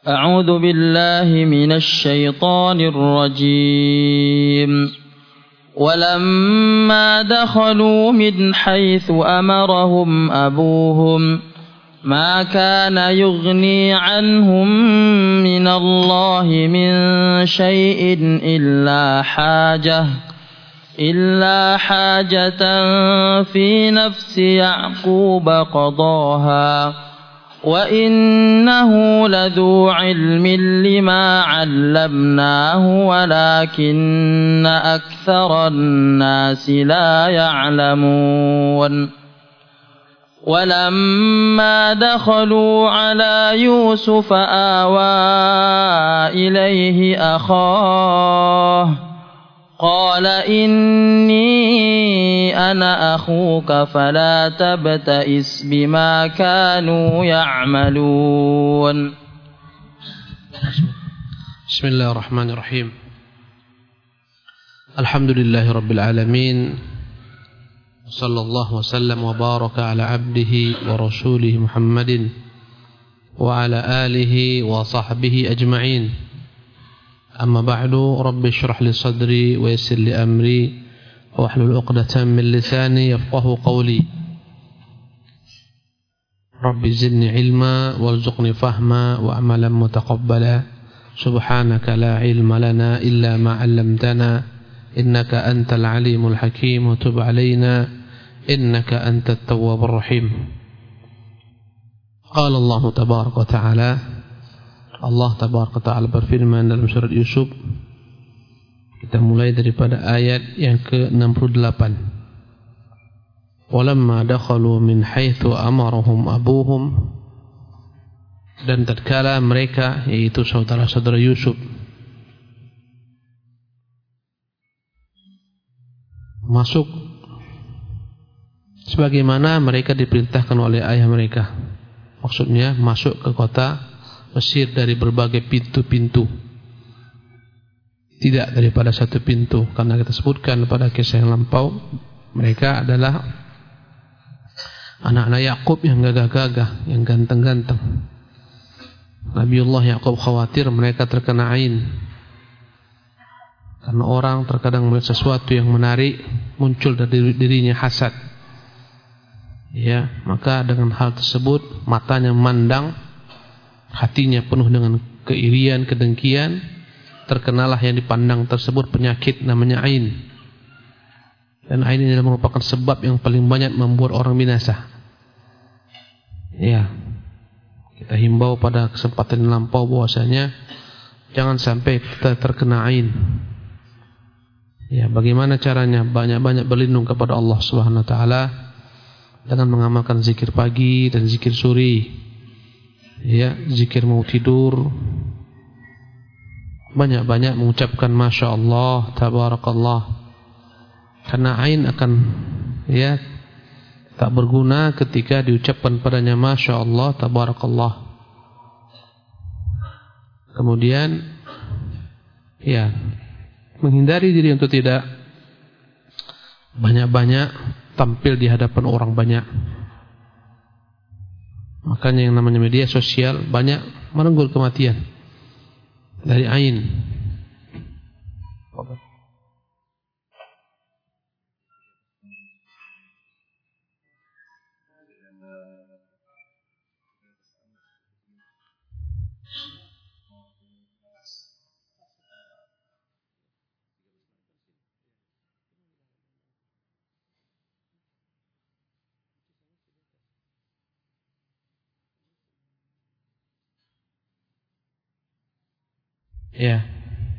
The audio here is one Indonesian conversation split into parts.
أعوذ بالله من الشيطان الرجيم ولما دخلوا من حيث أمرهم أبوهم ما كان يغني عنهم من الله من شيء إلا حاجة في نفس يعقوب قضاها وإنه لذو علم لما علمناه ولكن أكثر الناس لا يعلمون ولما دخلوا على يوسف آوى إليه أخاه قال إني أنا أخوك فلا تبتئس بما كانوا يعملون. بسم الله الرحمن الرحيم. الحمد لله رب العالمين صلى الله وسلم وبارك على عبده ورسوله محمد وعلى آله وصحبه أجمعين. أما بعد رب اشرح لي صدري ويسر لي أمري واحلل عقدة من لساني يفقه قولي. رب زدني علما وارزقني فهما وعملا متقبلا. سبحانك لا علم لنا إلا ما علمتنا إنك أنت العليم الحكيم وتب علينا إنك أنت التواب الرحيم. قال الله تبارك وتعالى, Allah tabaraka ta'ala berfirman dalam surat Yusuf. Kita mulai daripada ayat yang ke-68. Walamma dakhalu min haitsu amarahum abuhum, dan tatkala mereka, yaitu saudara-saudara Yusuf, masuk sebagaimana mereka diperintahkan oleh ayah mereka. Maksudnya masuk ke kota Mesir dari berbagai pintu-pintu, tidak daripada satu pintu. Karena kita sebutkan pada kisah yang lampau, mereka adalah anak-anak Yakub yang gagah-gagah, yang ganteng-ganteng. Nabiullah Yakub khawatir mereka terkena ain, karena orang terkadang melihat sesuatu yang menarik, muncul dari dirinya hasad. Ya, maka dengan hal tersebut matanya memandang, hatinya penuh dengan keirian, kedengkian, terkenalah yang dipandang tersebut penyakit namanya ain. Dan ain ini adalah merupakan sebab yang paling banyak membuat orang binasa. Ya, kita himbau pada kesempatan yang lampau bahwasanya jangan sampai kita terkena ain. Ya, bagaimana caranya? Banyak-banyak berlindung kepada Allah Subhanahu wa taala dengan mengamalkan zikir pagi dan zikir sore. Ya, zikir mau tidur, banyak-banyak mengucapkan Masya Allah, Tabarakallah. Karena ain akan tak berguna ketika diucapkan padanya Masya Allah, Tabarakallah. Kemudian menghindari diri untuk tidak banyak-banyak tampil di hadapan orang banyak. Makanya yang namanya media sosial banyak menenggul kematian dari ain. Ya.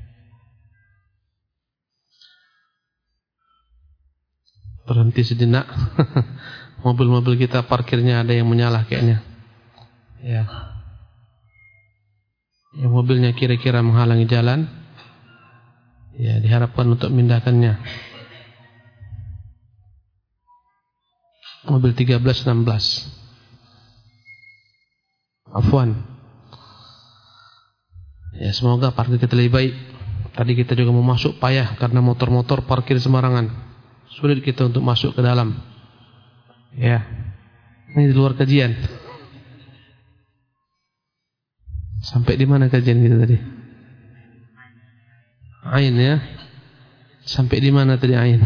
Berhenti sejenak. Mobil-mobil kita parkirnya ada yang menyala kayaknya. Ya. Yang mobilnya kira-kira menghalangi jalan, ya diharapkan untuk memindahkannya. Mobil 1316. Afwan. Ya, semoga parkir kita lebih baik. Tadi kita juga mau masuk payah karena motor-motor parkir sembarangan. Sulit kita untuk masuk ke dalam. Ya. Ini di luar kajian. Sampai di mana kajian kita tadi? Ain ya. Sampai di mana tadi Ain?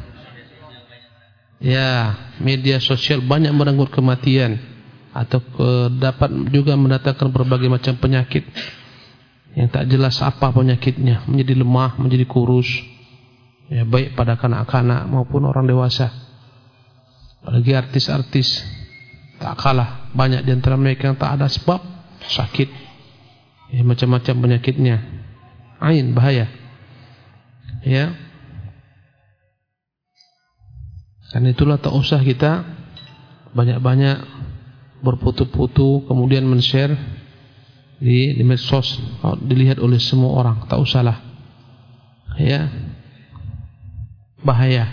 Ya, media sosial banyak merenggut kematian atau dapat juga mendatangkan berbagai macam penyakit yang tak jelas apa penyakitnya, menjadi lemah, menjadi kurus. Ya, baik pada kanak-kanak maupun orang dewasa. Apalagi artis-artis tak kalah banyak di antara mereka yang tak ada sebab sakit. Ya, macam-macam penyakitnya. Ain bahaya. Ya. Karena itulah tak usah kita banyak-banyak berfoto-foto kemudian men-share di medsos, dilihat oleh semua orang, tak usahlah. Ya. Bahaya.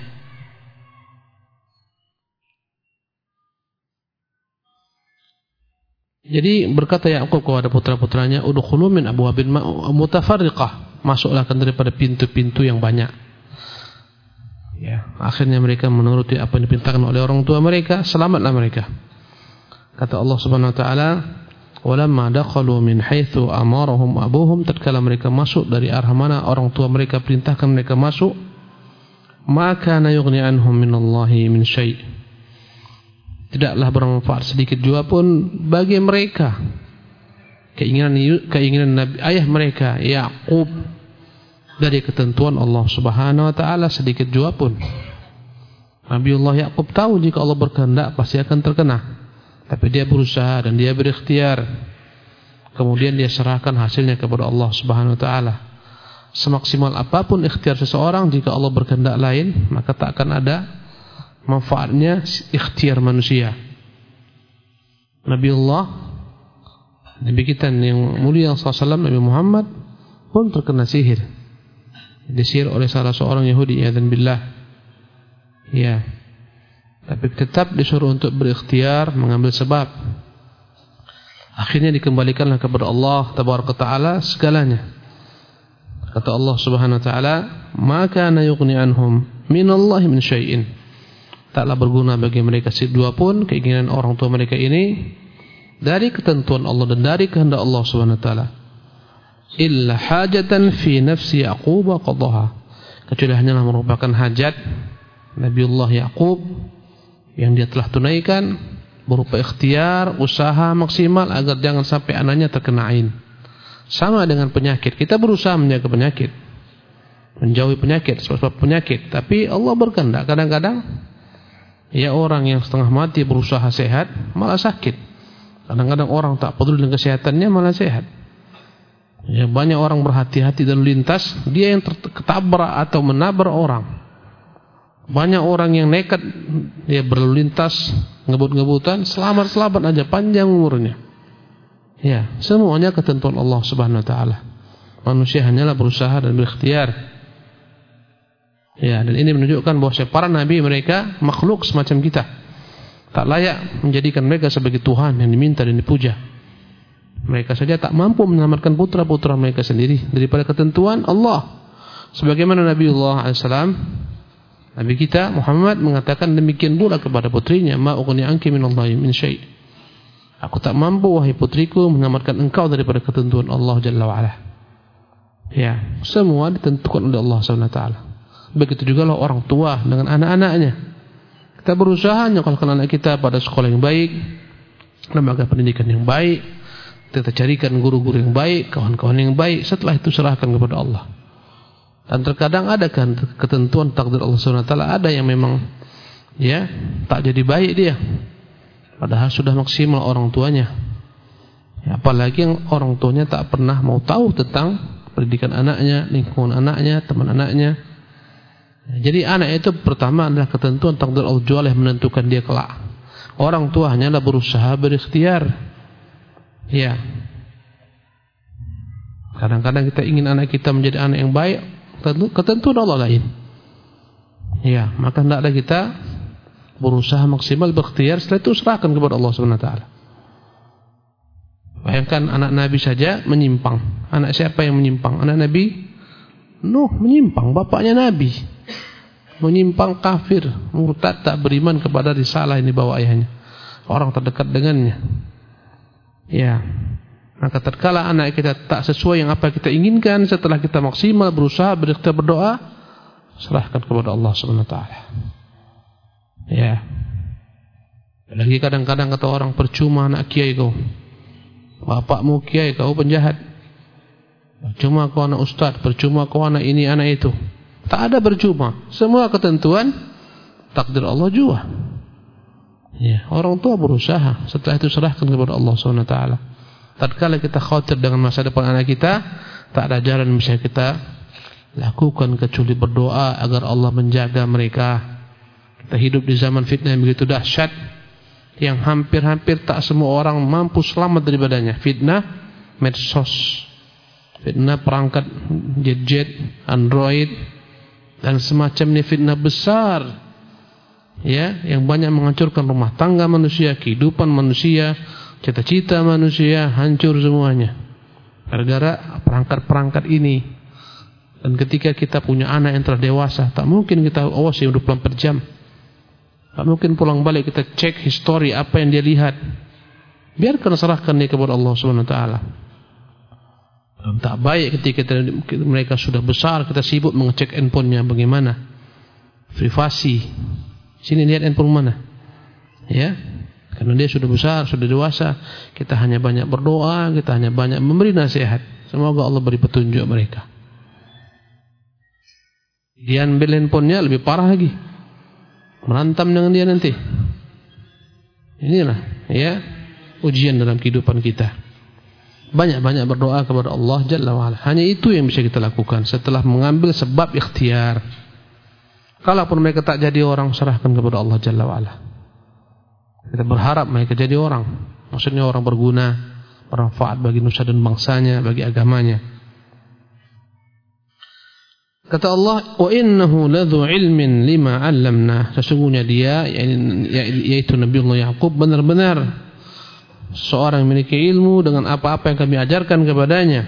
Jadi berkata Yaqub kepada putra-putranya, udkhulu min abwabin mutafarriqah, masuklah daripada pintu-pintu yang banyak. Ya, akhirnya mereka menuruti apa yang diperintahkan oleh orang tua mereka, selamatlah mereka. Kata Allah Subhanahu wa taala, "Walamma dakhalu min haitsu amarahum abuhum", tatkala mereka masuk dari arah mana orang tua mereka perintahkan mereka masuk, maka yughni anhum minallahi min syai', tidaklah bermanfaat sedikit juga pun bagi mereka keinginan Nabi ayah mereka Yaqub dari ketentuan Allah Subhanahu wa taala sedikit juga pun. Nabiullah Yaqub tahu jika Allah berkehendak pasti akan terkena, tapi dia berusaha dan dia berikhtiar. Kemudian dia serahkan hasilnya kepada Allah Subhanahu wa taala. Semaksimal apapun ikhtiar seseorang, jika Allah berkehendak lain, maka tak akan ada manfaatnya ikhtiar manusia. Nabi kita yang mulia SAW, Nabi Muhammad pun terkena sihir. Disihir oleh salah seorang Yahudi, ya'dzan billah. Ya. Tapi tetap disuruh untuk berikhtiar, mengambil sebab. Akhirnya dikembalikanlah kepada Allah Tabaraka Ta'ala segalanya. Kata Allah Subhanahu wa taala, "Maka kana yughni anhum minallahi min syai'in." Taklah berguna bagi mereka sedua pun keinginan orang tua mereka ini dari ketentuan Allah dan dari kehendak Allah Subhanahu wa taala. Illa hajatan fi nafsi Yaqub qadaha, kecuali hanyalah merupakan hajat Nabiullah Yaqub yang dia telah tunaikan berupa ikhtiar, usaha maksimal agar jangan sampai anaknya terkena ain. Sama dengan penyakit, kita berusaha menjaga penyakit, menjauhi penyakit, sebab penyakit, tapi Allah berkehendak kadang-kadang ya orang yang setengah mati berusaha sehat malah sakit. Kadang-kadang orang tak peduli dengan kesehatannya malah sehat. Ya, banyak orang berhati-hati dan lintas, dia yang ketabrak atau menabrak orang. Banyak orang yang nekat, dia berlalu lintas, ngebut-ngebutan, selamat-selamat aja, panjang umurnya. Ya, semuanya ketentuan Allah Subhanahu wa taala. Manusia hanyalah berusaha dan berikhtiar. Ya, dan ini menunjukkan bahwa para nabi mereka makhluk semacam kita. Tak layak menjadikan mereka sebagai Tuhan yang diminta dan dipuja. Mereka saja tak mampu menyelamatkan putra-putra mereka sendiri daripada ketentuan Allah. Sebagaimana Nabiullah SAW, Nabi kita Muhammad mengatakan demikian pula kepada putrinya, "Ma ughni anki minallahi min syai'." Aku tak mampu wahai putriku menyelamatkan engkau daripada ketentuan Allah Jalla wa'ala. Ya, semua ditentukan oleh Allah SWT. Begitu juga lah orang tua dengan anak-anaknya. Kita berusaha menyekolahkan anak kita pada sekolah yang baik, lembaga pendidikan yang baik, kita carikan guru-guru yang baik, kawan-kawan yang baik. Setelah itu serahkan kepada Allah. Dan terkadang ada kan ketentuan takdir Allah SWT, ada yang memang ya tak jadi baik dia, padahal sudah maksimal orang tuanya. Ya, apalagi yang orang tuanya tak pernah mau tahu tentang pendidikan anaknya, lingkungan anaknya, teman anaknya. Ya, jadi anak itu pertama adalah ketentuan takdir Allah Jalla yang menentukan dia kelak. Orang tua hanyalah berusaha berikhtiar. Ya. Kadang-kadang kita ingin anak kita menjadi anak yang baik, ketentuan Allah lain. Ya, maka hendaklah kita berusaha maksimal berikhtiar, setelah itu serahkan kepada Allah Subhanahu wa taala. Bayangkan anak Nabi saja menyimpang. Anak siapa yang menyimpang? Anak Nabi Nuh menyimpang, bapaknya Nabi. Menyimpang, kafir, murtad, tak beriman kepada risalah yang dibawa ayahnya, orang terdekat dengannya. Ya. Maka tatkala anak kita tak sesuai yang apa kita inginkan, setelah kita maksimal berusaha, berikhtiar, berdoa, serahkan kepada Allah Subhanahu wa taala. Ya. Lagi kadang-kadang kata orang, percuma anak kiai kau. Bapakmu kiai, kau penjahat. Percuma kau anak ustaz, percuma kau anak ini, anak itu. Tak ada percuma. Semua ketentuan takdir Allah jua. Ya, orang tua berusaha, setelah itu serahkan kepada Allah Subhanahu wa taala. Tatkala kita khawatir dengan masa depan anak kita, tak ada jalan yang bisa kita lakukan kecuali berdoa agar Allah menjaga mereka. Kita hidup di zaman fitnah yang begitu dahsyat, yang hampir-hampir tak semua orang mampu selamat daripadanya. Fitnah medsos, fitnah perangkat gadget, Android, dan semacamnya, fitnah besar, ya, yang banyak menghancurkan rumah tangga manusia, kehidupan manusia, cita-cita manusia, hancur semuanya gara-gara perangkat-perangkat ini. Dan ketika kita punya anak yang telah dewasa, tak mungkin kita awasi 24 jam. Tak mungkin pulang balik kita cek histori apa yang dia lihat. Biarkan, serahkan dia kepada Allah Subhanahu wa taala. Tak baik ketika mereka sudah besar kita sibuk mengecek handphonenya bagaimana, privasi. Sini lihat handphone mana, ya. Karena dia sudah besar, sudah dewasa, kita hanya banyak berdoa, kita hanya banyak memberi nasihat. Semoga Allah beri petunjuk mereka. Dia ambil handphonenya lebih parah lagi, merantam dengan dia nanti. Inilah, ya, ujian dalam kehidupan kita. Banyak-banyak berdoa kepada Allah Jalla wa'ala. Hanya itu yang bisa kita lakukan setelah mengambil sebab ikhtiar. Kalaupun mereka tak jadi orang, serahkan kepada Allah Jalla wa'ala. Kita berharap mereka jadi orang, maksudnya orang berguna, bermanfaat bagi nusa dan bangsanya, bagi agamanya. Kata Allah, wa innahu ladzu ilmin lima 'allamna. Sesungguhnya dia, yaitu Nabiullah Yaqub, benar-benar seorang yang memiliki ilmu dengan apa-apa yang kami ajarkan kepadanya.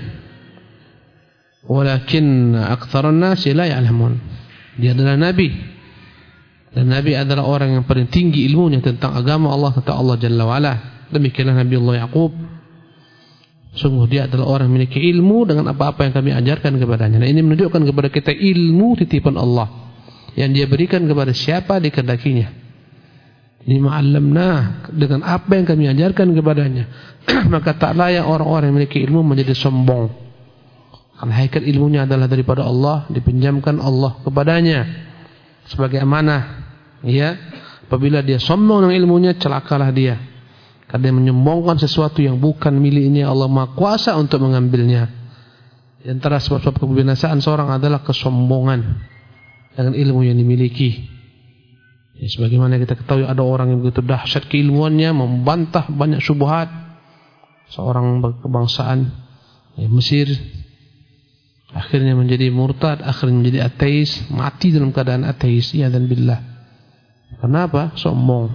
Walakin aktsarun nasi la ya'lamun. Dia adalah nabi. Dan Nabi adalah orang yang paling tinggi ilmunya tentang agama Allah, kata Allah Jalla wa'ala. Demikianlah Nabiullah Yaqub. Sungguh dia adalah orang yang memiliki ilmu dengan apa-apa yang kami ajarkan kepadanya. Nah, ini menunjukkan kepada kita ilmu titipan Allah yang dia berikan kepada siapa dikehendakinya. Lima 'allamna, dengan apa yang kami ajarkan kepadanya. Maka tak layak orang-orang yang memiliki ilmu menjadi sombong. Karena hakikat ilmunya adalah daripada Allah, dipinjamkan Allah kepadanya sebagai amanah. Ya, apabila dia sombong dengan ilmunya, celakalah dia. Karena dia menyombongkan sesuatu yang bukan miliknya. Allah Maha Kuasa untuk mengambilnya. Di antara sebab-sebab kebinasaan seorang adalah kesombongan dengan ilmu yang dimiliki. Ya, sebagaimana kita ketahui ada orang yang begitu dahsyat keilmuannya, membantah banyak syubhat. Seorang kebangsaan Mesir akhirnya menjadi murtad, akhirnya menjadi ateis, mati dalam keadaan ateis, ya dan billah. Kenapa? Sombong.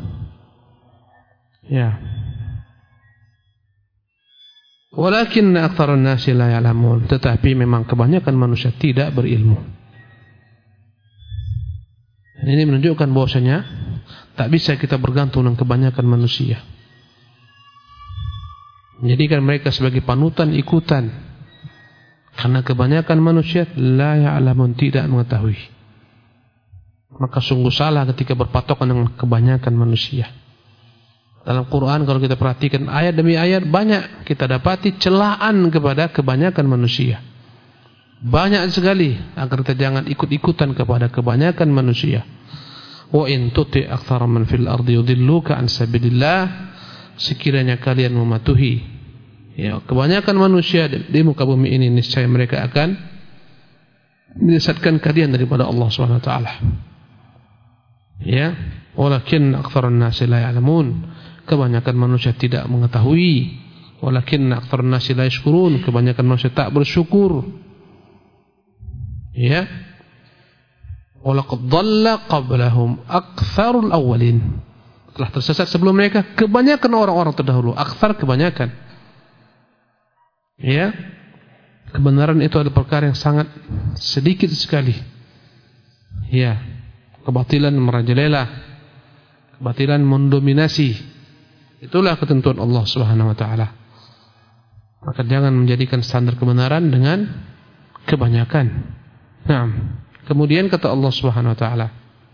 Ya. Walakin aktsarun nasi la ya'lamun. Tetapi memang kebanyakan manusia tidak berilmu. Ini menunjukkan bahwasanya tak bisa kita bergantung dengan kebanyakan manusia. Menjadikan mereka sebagai panutan ikutan. Karena kebanyakan manusia la ya'lamun, tidak mengetahui. Maka sungguh salah ketika berpatokan dengan kebanyakan manusia. Dalam Quran kalau kita perhatikan ayat demi ayat, banyak kita dapati celaan kepada kebanyakan manusia. Banyak sekali, agar kita jangan ikut-ikutan kepada kebanyakan manusia. Wa in tuti aktsara man fil ardi yudilluka an sabilillah. Sekiranya kalian mematuhi, ya, kebanyakan manusia di muka bumi ini, niscaya mereka akan menyesatkan kalian daripada Allah Subhanahu wa taala. Ya, walakin aktsarun nasi la ya'lamun. Kebanyakan manusia tidak mengetahui. Walakin aktsarun nasi la yashkurun. Kebanyakan manusia tak bersyukur. Ya. Walaqad dhalla qablahum aktsarul awwalin. Telah tersesat sebelum mereka kebanyakan orang-orang terdahulu. Aktsar, kebanyakan. Ya. Kebenaran itu adalah perkara yang sangat sedikit sekali. Ya. Kebatilan merajalela, kebatilan mendominasi. Itulah ketentuan Allah Subhanahu wa taala. Maka jangan menjadikan standar kebenaran dengan kebanyakan. Nah, kemudian kata Allah Subhanahu wa taala,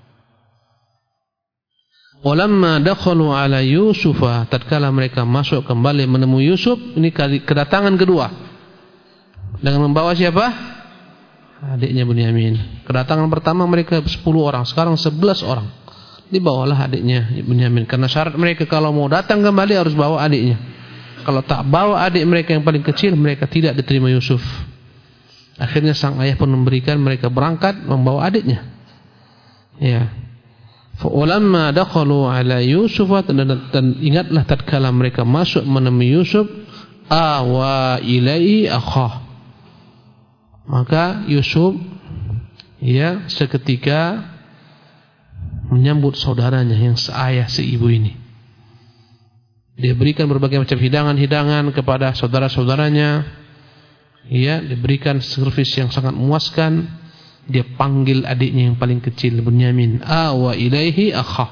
"Walamma dakhalu ala Yusufa," tatkala mereka masuk kembali menemui Yusuf, ini kedatangan kedua. Dengan membawa siapa? Adiknya Bunyamin. Kedatangan pertama mereka 10 orang, sekarang 11 orang. Dibawalah adiknya Bunyamin, karena syarat mereka kalau mau datang kembali harus bawa adiknya. Kalau tak bawa adik mereka yang paling kecil, mereka tidak diterima Yusuf. Akhirnya sang ayah pun memberikan mereka berangkat membawa adiknya. Ya. Falamma dakhalu ala Yusuf, dan ingatlah tatkala mereka masuk menemui Yusuf, awa ilaihi akhah. Maka Yusuf ya seketika menyambut saudaranya yang seayah seibu ini. Dia berikan berbagai macam hidangan-hidangan kepada saudara-saudaranya. Ya, diberikan servis yang sangat memuaskan. Dia panggil adiknya yang paling kecil, Bunyamin, awa ilaihi akha.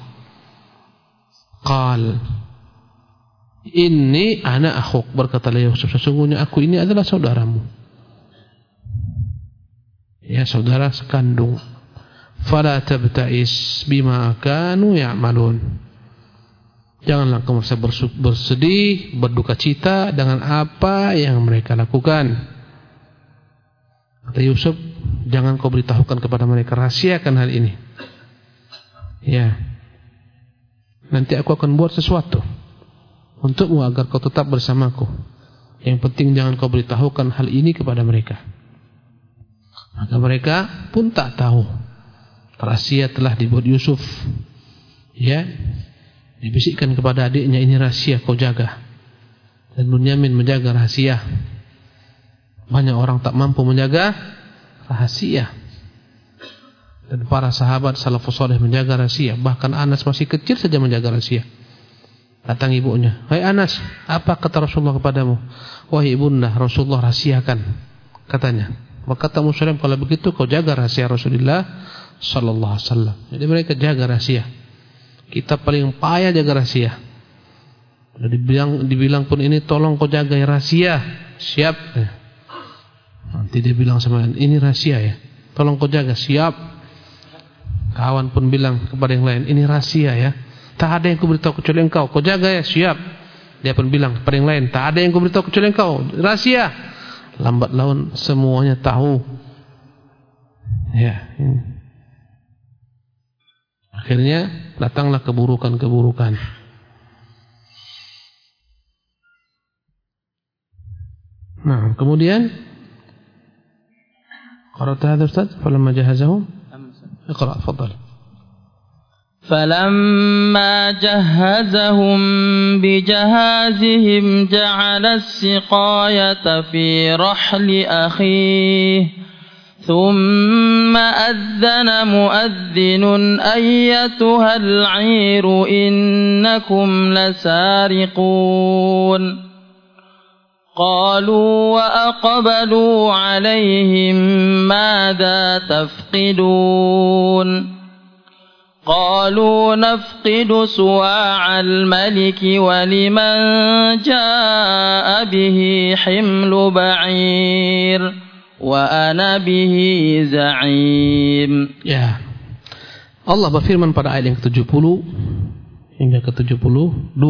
Qal, inni ana akhuk, berkatalah Yusuf, sesungguhnya aku ini adalah saudaramu. Ya, saudara sekandung. Fala tabta'is bima kanu ya'malun. Janganlah kamu bersedih, berduka cita dengan apa yang mereka lakukan. Kata Yusuf, jangan kau beritahukan kepada mereka, rahasiakan hal ini. Ya, nanti aku akan buat sesuatu untukmu agar kau tetap bersamaku. Yang penting jangan kau beritahukan hal ini kepada mereka. Maka mereka pun tak tahu. Rahasia telah dibuat Yusuf. Ya, dibisikkan kepada adiknya, ini rahasia, kau jaga. Dan Bunyamin menjaga rahasia. Banyak orang tak mampu menjaga rahasia. Dan para sahabat salafus saleh menjaga rahasia. Bahkan Anas masih kecil saja menjaga rahasia. Datang ibunya, "Hai Anas, apa kata Rasulullah kepadamu?" "Wahai ibunda, Rasulullah rahasiakan," katanya. Maka kata Muslim, kalau begitu kau jaga rahasia Rasulullah sallallahu alaihi wasallam. Jadi mereka jaga rahasia. Kita paling payah jaga rahasia. Dibilang pun ini, tolong kau jaga rahasia. Siap. Nanti dia bilang sama, ini rahasia ya, tolong kau jaga. Siap. Kawan pun bilang kepada yang lain, ini rahasia ya, tak ada yang kau beritahu kecuali engkau, kau jaga ya. Siap. Dia pun bilang kepada yang lain, tak ada yang kau beritahu kecuali engkau, rahasia. Lambat laun semuanya tahu. Ya. Akhirnya datanglah keburukan-keburukan. Nah, kemudian qara'ta hadha Ustaz? Falamma jahazahum? Iqra', tafadhal. فلما جهزهم بجهازهم جعل السقاية في رحل أخيه ثم أذن مؤذن أيتها العير إنكم لسارقون قالوا وأقبلوا عليهم ماذا تفقدون قالوا نفقد سواع الملك ولمن جاء به حمل بعير وأنا به زعيم. Ya, Allah berfirman pada ayat yang ke-70 hingga ke-72.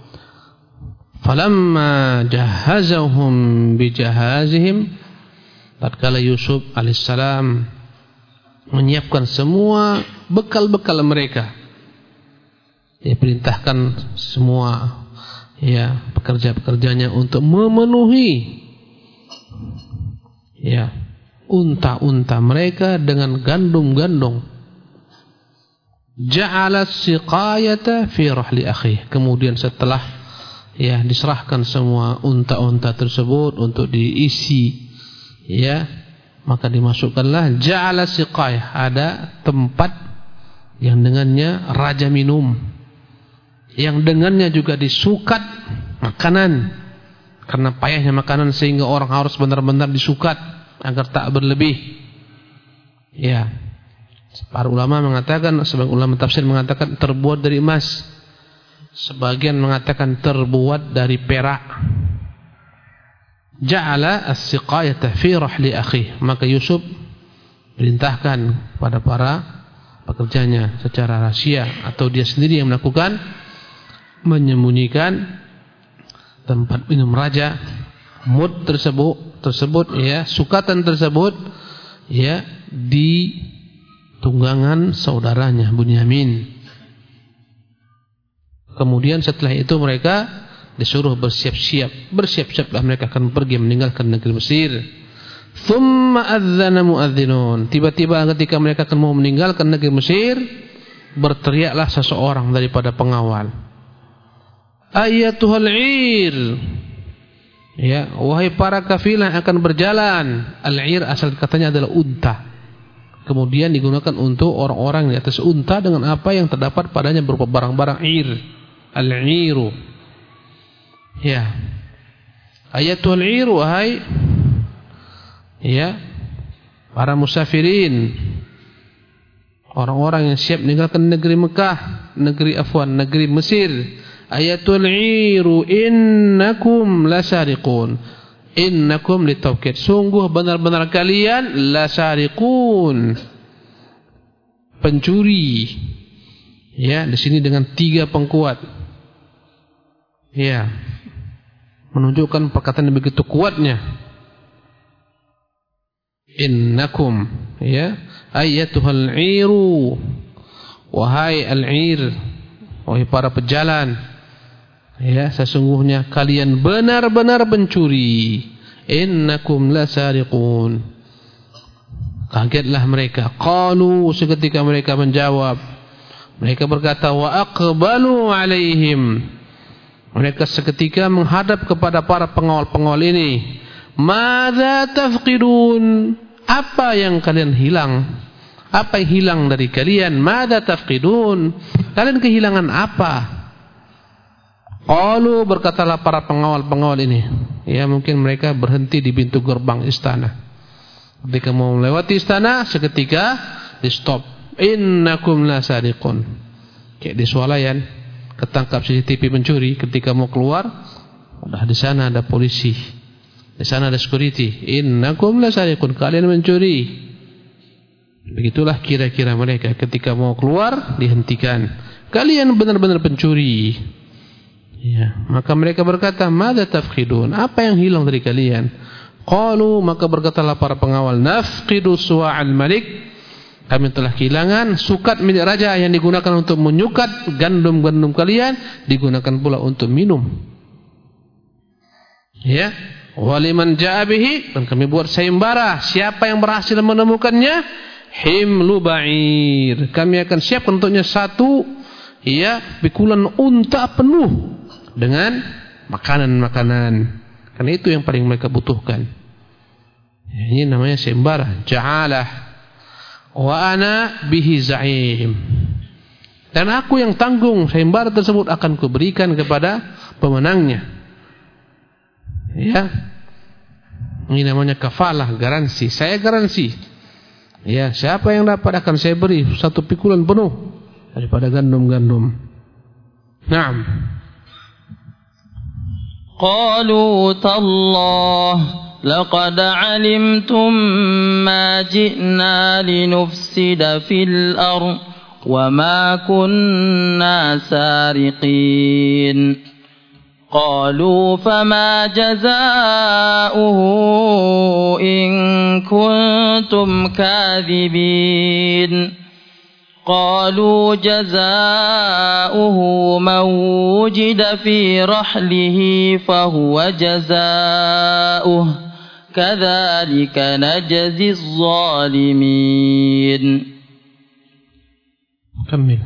Falamma jahazahum bijahazihim, tatkala Yusuf alaihissalam menyiapkan semua bekal-bekal mereka, dia perintahkan semua ya pekerja-pekerjanya untuk memenuhi ya unta-unta mereka dengan gandum-gandum. Ja'ala siqayata fi rahli akhi. Kemudian setelah ya diserahkan semua unta-unta tersebut untuk diisi, ya, maka dimasukkanlah ja'ala siqayah, ada tempat yang dengannya raja minum, yang dengannya juga disukat makanan, karena payahnya makanan sehingga orang harus benar-benar disukat agar tak berlebih. Ya, para ulama mengatakan, sebagian ulama tafsir mengatakan terbuat dari emas, sebagian mengatakan terbuat dari perak. ja'ala as-siqayata fi rahli akhihi, maka Yusuf perintahkan pada para pekerjanya secara rahasia atau dia sendiri yang melakukan, menyembunyikan tempat minum raja, mud tersebut ya, sukatan tersebut ya, di tunggangan saudaranya Bunyamin. Kemudian setelah itu mereka disuruh bersiap-siaplah mereka akan pergi meninggalkan negeri Mesir. Thumma adzana muadzinun, tiba-tiba ketika mereka akan mau meninggalkan negeri Mesir, berteriaklah seseorang daripada pengawal, Ayatul Ir, ya, wahai para kafilah yang akan berjalan. Al-Ir asal katanya adalah unta, kemudian digunakan untuk orang-orang di atas unta dengan apa yang terdapat padanya berupa barang-barang ir. Al-iru, ya, Ayatul Ir, wahai ya para musafirin, orang-orang yang siap meninggalkan negeri Mekah, negeri Mesir. Ayatul iru innakum lasariqun, innakum litaukid, sungguh benar-benar kalian lasariqun, pencuri. Ya, di sini dengan 3 pengkuat. Ya, menunjukkan perkataan yang begitu kuatnya. Innakum, ya, ayatuhal iru, wahai al-ir, wahai para pejalan, ya, sesungguhnya kalian benar-benar pencuri. Innakum lasariqun. Kagetlah mereka. Qalu, seketika mereka menjawab, mereka berkata, wa aqbalu alaihim, mereka seketika menghadap kepada para pengawal-pengawal ini. Madza tafqidun, apa yang kalian hilang? Apa yang hilang dari kalian? Madza tafqidun, kalian kehilangan apa? Qalu, berkatalah para pengawal-pengawal ini, ya, mungkin mereka berhenti di pintu gerbang istana. Ketika mau melewati istana, seketika di stop. Innakum lasariqun, kayak di swalayan ketangkap CCTV pencuri, ketika mau keluar, udah di sana ada polisi, di sana ada security. Innakum lasariqun, kalian mencuri. Begitulah kira-kira mereka ketika mau keluar dihentikan. Kalian benar-benar pencuri. Ya, maka mereka berkata, madza tafqidun, apa yang hilang dari kalian? Qalu, maka berkatalah para pengawal, nafqidu suwa'al malik, kami telah kehilangan sukat milik raja yang digunakan untuk menyukat gandum-gandum kalian, digunakan pula untuk minum. Ya, waliman ja'a bihi, dan kami buat sayembara, siapa yang berhasil menemukannya, himlu ba'ir, kami akan siapkan untuknya satu, ya, pikulan unta penuh dengan makanan-makanan, karena itu yang paling mereka butuhkan. Ya, ini namanya sayembara, ja'alah. Wa ana bihi za'im, dan aku yang tanggung sayembara tersebut akan kuberikan kepada pemenangnya. Ya, ini namanya kafalah, garansi. Saya garansi, ya, siapa yang dapat akan saya beri satu pikulan penuh daripada gandum-gandum. Naam. Qalu tallah laqad alimtum ma ji'na linufsida fil ard wa ma kunna sariqin. Qalu fama jazaa'uhu in kuntum kadhibin. قالوا جزاؤه من وجد في رحله فهو جزاؤه كذلك نجزي الظالمين. كمل.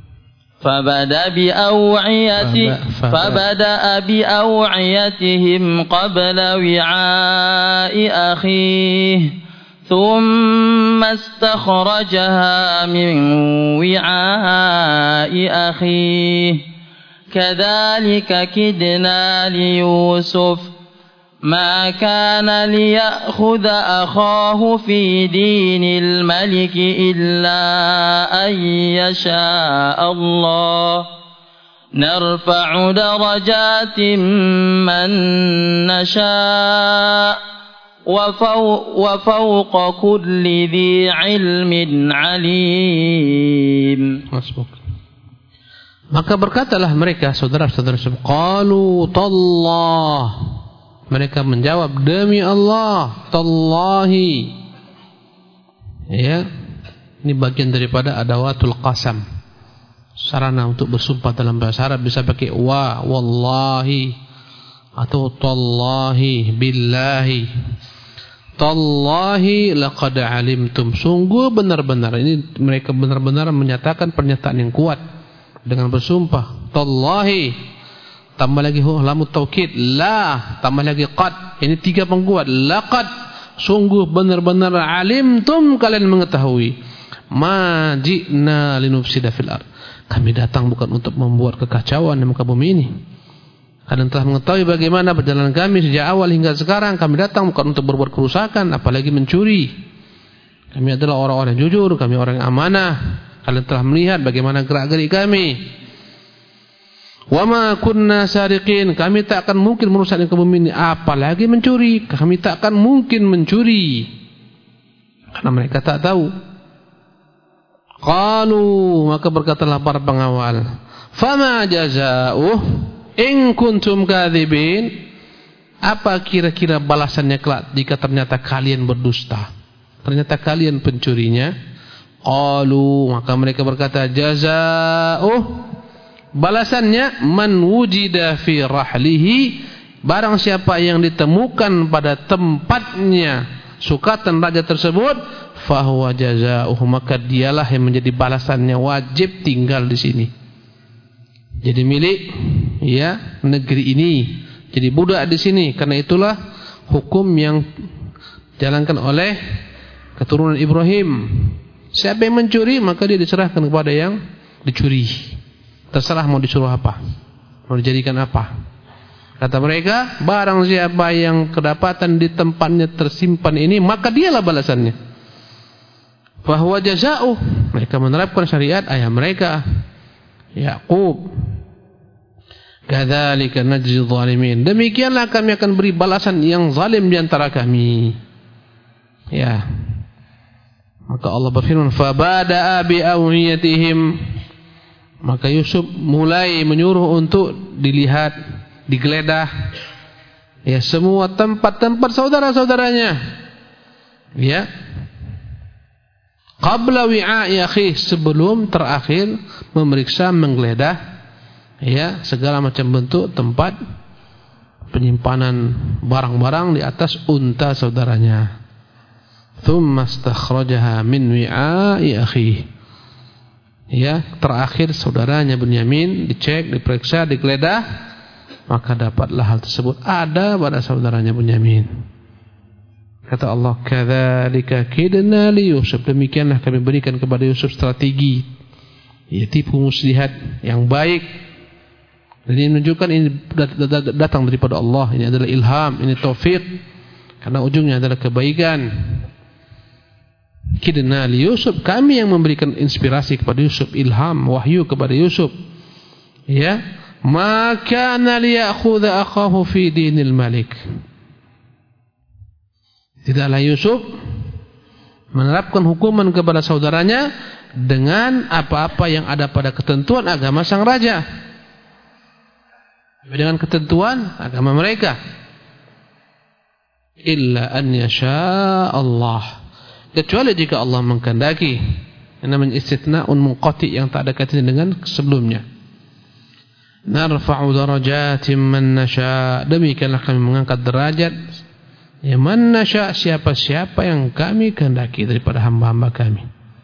فبدأ بأوعيتهم قبل وعاء أخيه ثم استخرجها من وعاء أخيه كذلك كدنا ليوسف ما كان ليأخذ أخاه في دين الملك إلا أن يشاء الله نرفع درجات من نشاء وفوق كل ذي علم عليم. Maka berkatalah mereka saudara-saudara, qalu tallah, mereka menjawab demi Allah, tallahi. Ya, ini bagian daripada adawatul qasam, sarana untuk bersumpah dalam bahasa Arab bisa pakai wa, wallahi, atau tallahi, billahi. Tallahi laqad alimtum, sungguh benar-benar. Ini mereka benar-benar menyatakan pernyataan yang kuat dengan bersumpah. Tallahi, tambah lagi lamut taukid, la, tambah lagi qad. Ini tiga pengkuat. Laqad, sungguh benar-benar, alimtum, kalian mengetahui. Ma ji'na linufsida fil ard, kami datang bukan untuk membuat kekacauan di muka bumi ini. Kalian telah mengetahui bagaimana perjalanan kami sejak awal hingga sekarang. Kami datang bukan untuk berbuat kerusakan, apalagi mencuri. Kami adalah orang-orang yang jujur, kami orang yang amanah. Kalian telah melihat bagaimana gerak-gerik kami. Wa ma kunna sariqin, kami tak akan mungkin merusak muka bumi ini, apalagi mencuri. Kami tak akan mungkin mencuri, karena mereka tak tahu. Qalu, maka berkatalah para pengawal, fama jazaa'uh in kuntum kadzibin, apa kira-kira balasannya kelak jika ternyata kalian berdusta, ternyata kalian pencurinya? Qalu, maka mereka berkata, jazaa'uh, balasannya, man wujida fi rahlihi, barang siapa yang ditemukan pada tempatnya sukatan raja tersebut, fahuwa jazaa'uh, maka dialah yang menjadi balasannya, wajib tinggal di sini, jadi milik ya negeri ini, jadi budak di sini. Karena itulah hukum yang dijalankan oleh keturunan Ibrahim. Siapa yang mencuri maka dia diserahkan kepada yang dicuri. Terserah mau disuruh apa, mau dijadikan apa. Kata mereka, barang siapa yang kedapatan di tempatnya tersimpan ini, maka dialah balasannya. Bahwa jazaa'uh, mereka menerapkan syariat ayah mereka Yaqub. Kadzalika najzi zalimin, demikianlah kami akan beri balasan yang zalim di antara kami. Ya. Maka Allah berfirman, fabada'a bi awhiyatihim, maka Yusuf mulai menyuruh untuk dilihat, digeledah ya semua tempat-tempat saudara-saudaranya. Ya. Qabla wi'a'i akhi, sebelum terakhir memeriksa, menggeledah ya segala macam bentuk tempat penyimpanan barang-barang di atas unta saudaranya. Thumma istakhrajaha min wi'a'i akhi, ya terakhir saudaranya Bunyamin dicek, diperiksa, digeledah, maka dapatlah hal tersebut ada pada saudaranya Bunyamin. Kata Allah, kadzalika kidna li Yusuf, demikianlah kami berikan kepada Yusuf strategi ya tipu muslihat yang baik. Dan ini menunjukkan ini datang daripada Allah, ini adalah ilham, ini taufik, karena ujungnya adalah kebaikan. Kidna li Yusuf, kami yang memberikan inspirasi kepada Yusuf, ilham, wahyu kepada Yusuf. Ya, ma kana liyakhudha akhahu fi dinil malik. Tidaklah Yusuf menerapkan hukuman kepada saudaranya dengan apa-apa yang ada pada ketentuan agama sang raja, dengan ketentuan agama mereka. Illa an yasha Allah, kecuali jika Allah mengkehendaki. Yang namanya istitna'un munqati, yang tak ada kaitannya dengan sebelumnya. Narfa'u darajatin man nasha, demikianlah kami mengangkat derajat ya man nasha, siapa-siapa yang kami kehendaki daripada hamba-hamba kami.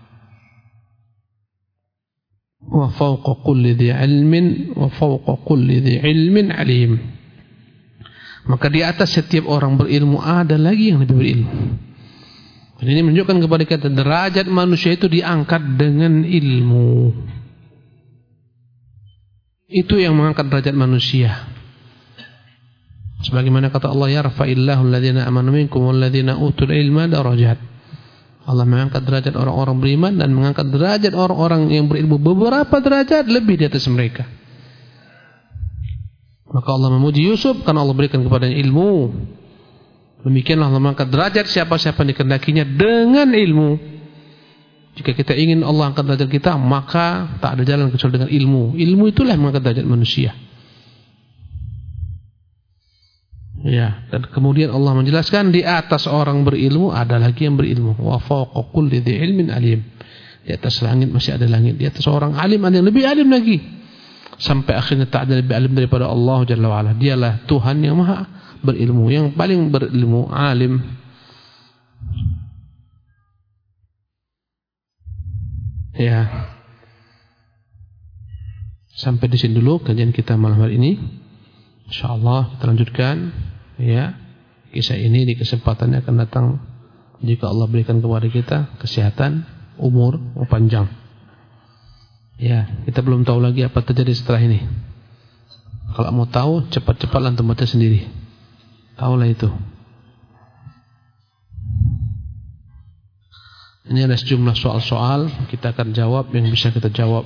Wa fawqa kulli dhi ilmin, wa fawqa kulli dhi ilmin alim, maka di atas setiap orang berilmu ada lagi yang lebih berilmu. Dan ini menunjukkan kepada kita derajat manusia itu diangkat dengan ilmu. Itu yang mengangkat derajat manusia. Sebagaimana kata Allah, yarfa'illahu alladhina amanu minkum walladhina utul ilma darajat. Allah mengangkat derajat orang-orang beriman dan mengangkat derajat orang-orang yang berilmu beberapa derajat lebih di atas mereka. Maka Allah memuji Yusuf karena Allah berikan kepadanya ilmu. Demikianlah Allah mengangkat derajat siapa-siapa yang dikehendakinya dengan ilmu. Jika kita ingin Allah angkat derajat kita, maka tak ada jalan kecuali dengan ilmu. Ilmu itulah yang mengangkat derajat manusia. Ya, dan kemudian Allah menjelaskan di atas orang berilmu ada lagi yang berilmu. Wa fawqa kulli dzi ilmin alim. Di atas langit masih ada langit. Di atas orang alim ada yang lebih alim lagi. Sampai akhirnya tak ada lebih alim daripada Allah Jalla wa Ala. Dialah Tuhan yang maha berilmu, yang paling berilmu, alim. Ya. Sampai di sini dulu kajian kita malam hari ini. Insyaallah kita lanjutkan ya. Kisah ini di kesempatannya akan datang jika Allah berikan kepada kita kesehatan, umur yang panjang. Ya, kita belum tahu lagi apa terjadi setelah ini. Kalau mau tahu, cepat-cepatlah antum baca sendiri. Taulah itu. Ini ada sejumlah soal-soal, kita akan jawab yang bisa kita jawab.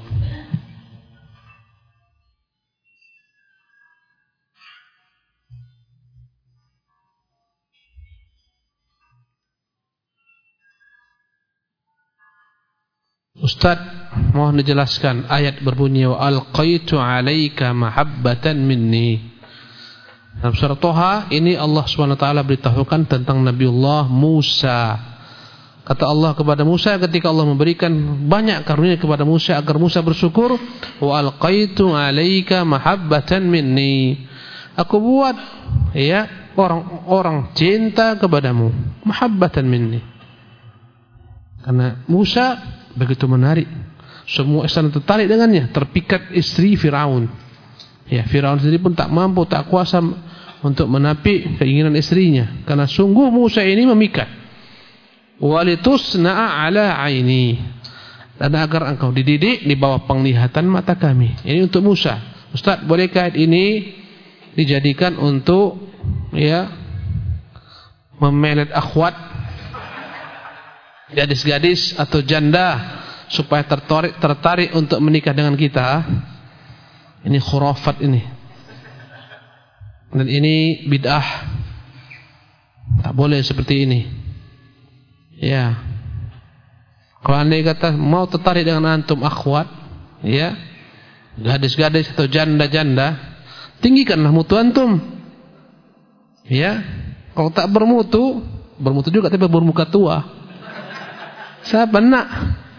Ustaz, mohon dijelaskan ayat berbunyi wa alqaitu 'alaika mahabbatan minni. Dalam surah Toha ini Allah SWT beritahukan tentang Nabiullah Musa. Kata Allah kepada Musa ketika Allah memberikan banyak karunia kepada Musa agar Musa bersyukur, wa alqaitu 'alaika mahabbatan minni. Aku buat ya orang-orang cinta kepadamu, mahabbatan minni. Karena Musa begitu menarik, semua istana tertarik dengannya, terpikat istri Firaun. Ya, Firaun sendiri pun tak mampu, tak kuasa untuk menapi keinginan istrinya, karena sungguh Musa ini memikat. Walitusna'a ala aini, dan agar engkau dididik di bawah penglihatan mata kami. Ini untuk Musa. Ustaz, bolehkah ini dijadikan untuk ya memelet akhwat, gadis-gadis atau janda supaya tertarik untuk menikah dengan kita? Ini khurafat ini. Dan ini bid'ah. Tak boleh seperti ini. Ya. Kalau anda kata mau tertarik dengan antum akhwat, ya, gadis-gadis atau janda-janda, tinggikanlah mutu antum. Ya. Kalau tak bermutu juga tapi bermuka tua. Siapa nak?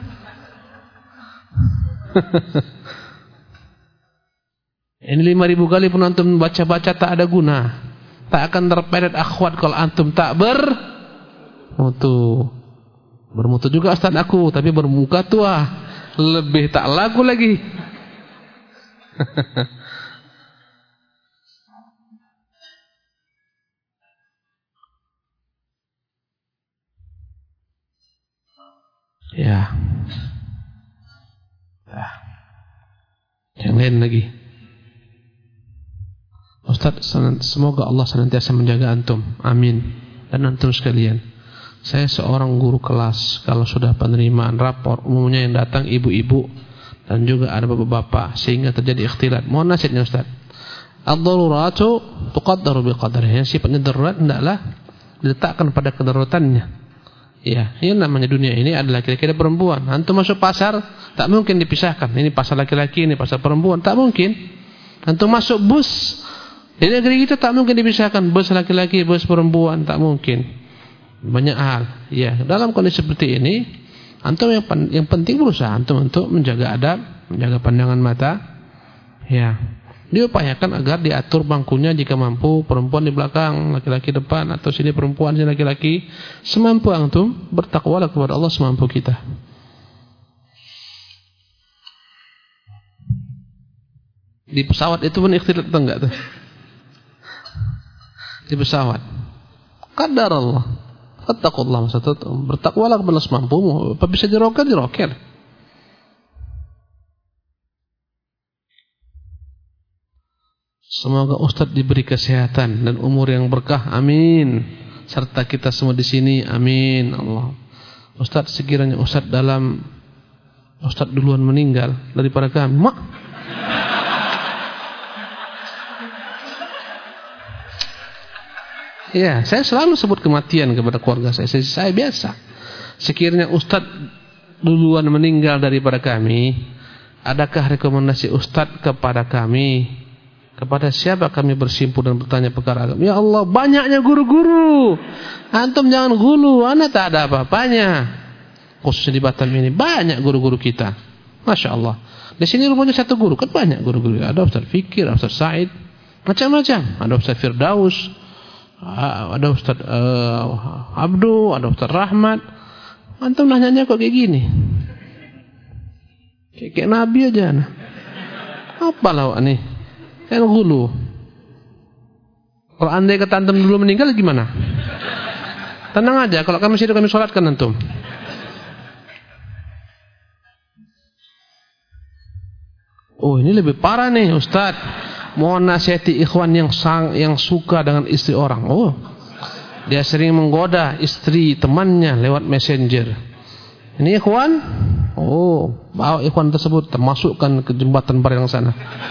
Ini 5.000 kali pun antum baca-baca tak ada guna. Tak akan terperet akhwat kalau antum tak bermutu. Bermutu juga ustaz aku, tapi bermuka tua. Lebih tak laku lagi. Ya. Yang lain lagi. Ustaz, semoga Allah senantiasa menjaga antum. Amin. Dan antum sekalian. Saya seorang guru kelas. Kalau sudah penerimaan rapor, umumnya yang datang ibu-ibu dan juga ada bapak-bapak, sehingga terjadi ikhtilat. Mohon nasihatnya Ustaz. Ad-daruratu tuqaddaru biqadariha. Yang sifatnya darurat hendaklah diletakkan pada kedaruratannya. Ya, ini namanya dunia ini adalah laki-laki dan perempuan. Antum masuk pasar, tak mungkin dipisahkan. Ini pasar laki-laki, ini pasar perempuan, tak mungkin. Antum masuk bus, di negeri kita tak mungkin dipisahkan bus laki-laki, bus perempuan, tak mungkin. Banyak hal. Ya, dalam kondisi seperti ini, antum yang penting berusaha antum untuk menjaga adab, menjaga pandangan mata. Ya. Diupayakan agar diatur bangkunya jika mampu, perempuan di belakang, laki-laki depan, atau sini perempuan, sini laki-laki. Semampu antum, bertakwalah kepada Allah semampu kita. Di pesawat itu pun ikhtilat atau enggak tuh? Di pesawat. Qadar Allah. Fattaqullah maksudnya bertakwalah kepada Allah semampumu. Apa bisa diroket, diroket. Semoga Ustaz diberi kesehatan dan umur yang berkah, amin. Serta kita semua di sini, amin. Allah. Ustaz, sekiranya Ustaz duluan meninggal daripada kami, Ya, saya selalu sebut kematian kepada keluarga saya. Saya biasa. Sekiranya Ustadz duluan meninggal daripada kami, adakah rekomendasi Ustadz kepada kami? Kepada siapa kami bersimpuh dan bertanya perkara agama? Ya Allah, banyaknya guru-guru. Antum jangan gulu, ana tak ada apa-apanya. Khususnya di Batam ini banyak guru-guru kita. Masya Allah. Di sini rumahnya satu guru, kan banyak guru-guru. Ada Ustaz Fikir, ada Ustaz Said, macam-macam. Ada Ustaz Firdaus, ada Ustaz Abdu, ada Ustaz Rahmat. Antum nanyanya kok kayak gini? Kayak Nabi aja. Nah. Apa lawak nih? Kan gulu. Kalau andai kata antum dulu meninggal gimana? Tenang aja, kalau kami situ kami sholatkan antum. Oh, ini lebih parah nih Ustaz. Mohon nasihati ikhwan yang suka dengan istri orang. Oh, dia sering menggoda istri temannya lewat messenger. Ini ikhwan? Oh, bawa ikhwan tersebut termasukkan ke jembatan bareng sana.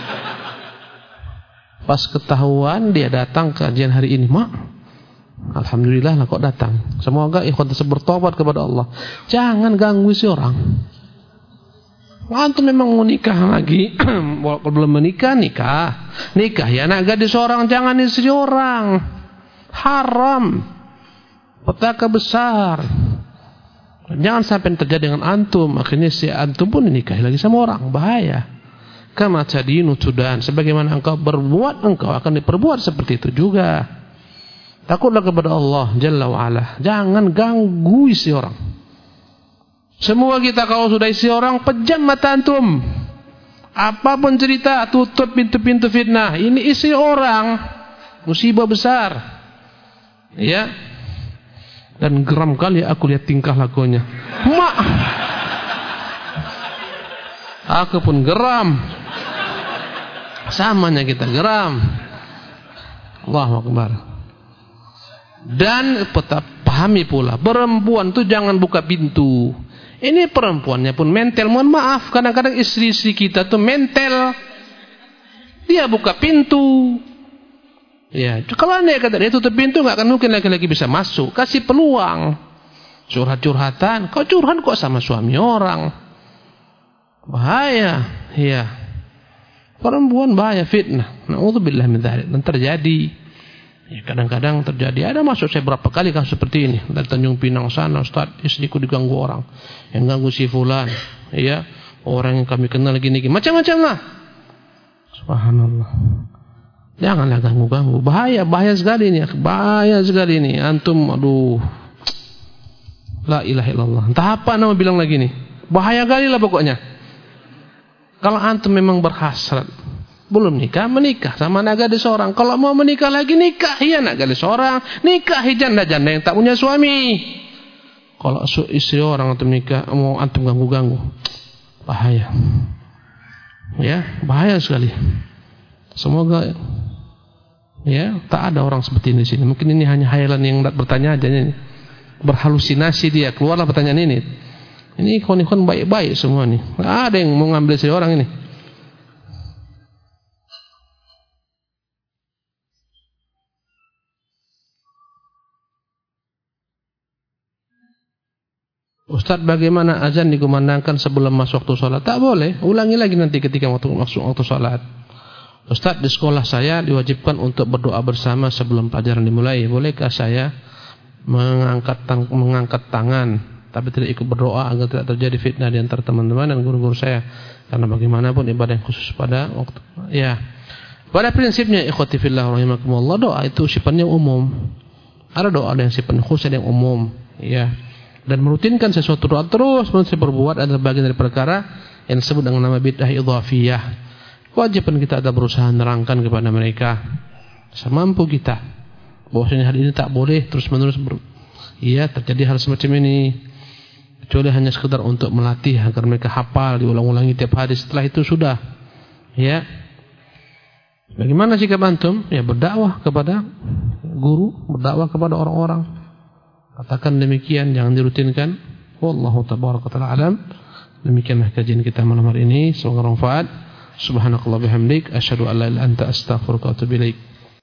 Pas ketahuan dia datang ke kajian hari ini, Mak. Alhamdulillah lah kok datang. Semoga ikhwan tersebut bertobat kepada Allah. Jangan ganggu si orang. Antum memang mau nikah lagi, belum menikah, nikah ya anak gadis orang, jangan istri orang. Haram. Petaka besar. Jangan sampai terjadi dengan antum, akhirnya si antum pun dinikahi lagi sama orang, bahaya. Kama tadinu tudan, sebagaimana engkau berbuat, engkau akan diperbuat seperti itu juga. Takutlah kepada Allah Jalla wa'ala. Jangan ganggu isi orang. Semua kita kalau sudah isi orang, pejam mata antum. Apapun cerita, tutup pintu-pintu fitnah. Ini isi orang, musibah besar. Ya. Dan geram kali aku lihat tingkah lakunya. Mak, aku pun geram. Samanya kita geram. Allahu Akbar. Dan pahami pula, perempuan itu jangan buka pintu. Ini perempuannya pun mental. Mohon maaf, kadang-kadang istri-istri kita tuh mental. Dia buka pintu. Ya, kalau anda kata dia tutup pintu, nggak akan mungkin laki-laki bisa masuk. Kasih peluang. Curhat-curhatan. Kau curhat kok sama suami orang? Bahaya. Ya. Perempuan bahaya, fitnah. Na'udzubillah min dzalik. Dan terjadi. Ya, kadang-kadang terjadi. Ada masuk saya berapa kali kasus seperti ini. Dari Tanjung Pinang sana, Ustaz, istriku diganggu orang. Yang ganggu si fulan. Ya, orang yang kami kenal gini-gini. Macam-macam lah. Subhanallah. Janganlah ganggu-ganggu. Bahaya sekali ini. Bahaya sekali ini. Antum, aduh. La ilaha illallah. Entah apa nama bilang lagi nih. Bahaya kali lah pokoknya. Kalau antum memang berhasrat, belum nikah, menikah sama anak gadis orang. Kalau mau menikah lagi, nikahi anak gadis orang. Nikahi janda-janda yang tak punya suami. Kalau istri orang antum nikah, mau antum ganggu-ganggu, bahaya. Ya, bahaya sekali. Semoga ya tak ada orang seperti ini di sini. Mungkin ini hanya hayalan yang bertanya aja ini. Berhalusinasi dia, keluarlah pertanyaan ini. Ini ikhwan-ikhwan baik-baik semua nih. Nggak ada yang mau ngambil si orang ini. Ustaz, bagaimana azan dikumandangkan sebelum masuk waktu sholat? Tak boleh. Ulangi lagi nanti ketika masuk waktu sholat. Ustaz, di sekolah saya diwajibkan untuk berdoa bersama sebelum pelajaran dimulai. Bolehkah saya mengangkat tangan tapi tidak ikut berdoa agar tidak terjadi fitnah di antara teman-teman dan guru-guru saya? Karena bagaimanapun ibadah yang khusus pada waktu. Ya. Pada prinsipnya ikhwati fillah rahimakumullah, doa itu sifatnya umum. Ada doa yang sifatnya khusus, ada yang umum. Ya. Dan merutinkan sesuatu doa terus berbuat adalah bagian dari perkara yang disebut dengan nama bid'ah idhafiyah. Kewajiban kita adalah berusaha menerangkan kepada mereka semampu kita bahwasanya hal ini tak boleh terus-menerus terjadi hal semacam ini, kecuali hanya sekedar untuk melatih agar mereka hafal, diulang-ulangi tiap hari. Setelah itu sudah. Ya. Bagaimana sikap antum? Ya, berdakwah kepada guru, berdakwah kepada orang-orang. Katakan demikian, jangan dirutinkan. Wallahu tabaraka ta'ala alam. Demikianlah kajian kita malam hari ini. Semoga bermanfaat. Subhanakallah bihamdik, asyhadu an la ilaha illa anta astaghfiruka wa atubu ilaik.